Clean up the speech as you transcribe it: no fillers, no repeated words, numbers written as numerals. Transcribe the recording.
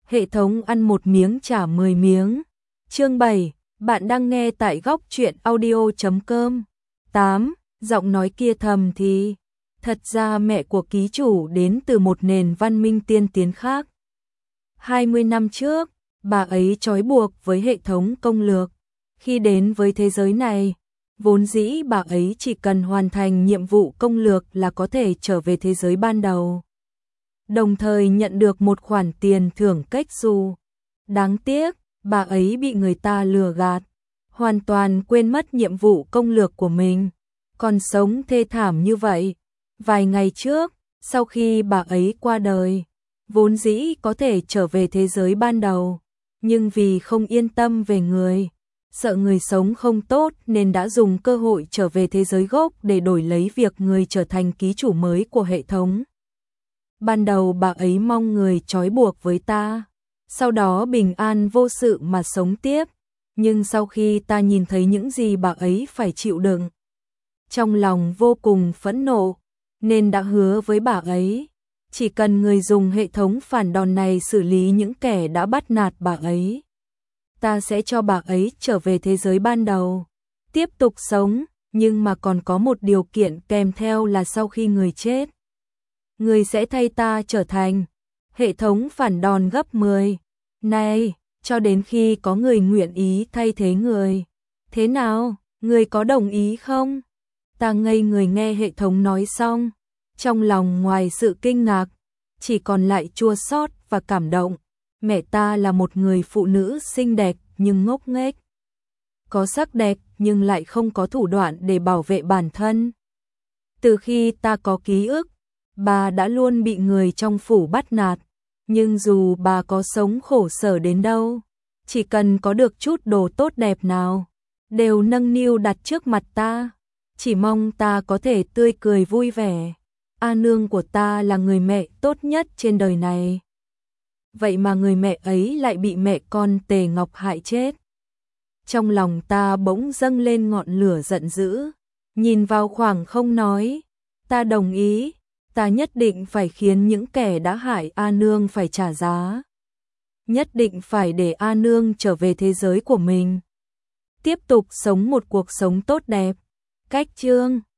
Hệ thống ăn một miếng trả 10 miếng. Chương 7, bạn đang nghe tại góc truyện audio.com. 8. Giọng nói kia thầm thì, thật ra mẹ của ký chủ đến từ một nền văn minh tiên tiến khác. 20 năm trước, bà ấy trói buộc với hệ thống công lược. Khi đến với thế giới này, vốn dĩ bà ấy chỉ cần hoàn thành nhiệm vụ công lược là có thể trở về thế giới ban đầu, đồng thời nhận được một khoản tiền thưởng cách xù. Đáng tiếc, bà ấy bị người ta lừa gạt, hoàn toàn quên mất nhiệm vụ công lược của mình, còn sống thê thảm như vậy. Vài ngày trước, sau khi bà ấy qua đời, vốn dĩ có thể trở về thế giới ban đầu, nhưng vì không yên tâm về người, sợ người sống không tốt nên đã dùng cơ hội trở về thế giới gốc để đổi lấy việc người trở thành ký chủ mới của hệ thống. Ban đầu bà ấy mong người trói buộc với ta, sau đó bình an vô sự mà sống tiếp, nhưng sau khi ta nhìn thấy những gì bà ấy phải chịu đựng, trong lòng vô cùng phẫn nộ, nên đã hứa với bà ấy, chỉ cần người dùng hệ thống phản đòn này xử lý những kẻ đã bắt nạt bà ấy, ta sẽ cho bà ấy trở về thế giới ban đầu, tiếp tục sống, nhưng mà còn có một điều kiện kèm theo là sau khi người chết, người sẽ thay ta trở thành hệ thống phản đòn gấp 10. Này, cho đến khi có người nguyện ý thay thế người. Thế nào, người có đồng ý không? Ta ngây người nghe hệ thống nói xong, trong lòng ngoài sự kinh ngạc, chỉ còn lại chua xót và cảm động. Mẹ ta là một người phụ nữ xinh đẹp nhưng ngốc nghếch, có sắc đẹp nhưng lại không có thủ đoạn để bảo vệ bản thân. Từ khi ta có ký ức, bà đã luôn bị người trong phủ bắt nạt, nhưng dù bà có sống khổ sở đến đâu, chỉ cần có được chút đồ tốt đẹp nào, đều nâng niu đặt trước mặt ta, chỉ mong ta có thể tươi cười vui vẻ. A nương của ta là người mẹ tốt nhất trên đời này. Vậy mà người mẹ ấy lại bị mẹ con Tề Ngọc hại chết. Trong lòng ta bỗng dâng lên ngọn lửa giận dữ, nhìn vào khoảng không nói, ta đồng ý, ta nhất định phải khiến những kẻ đã hại A nương phải trả giá. Nhất định phải để A nương trở về thế giới của mình, tiếp tục sống một cuộc sống tốt đẹp. Cách chương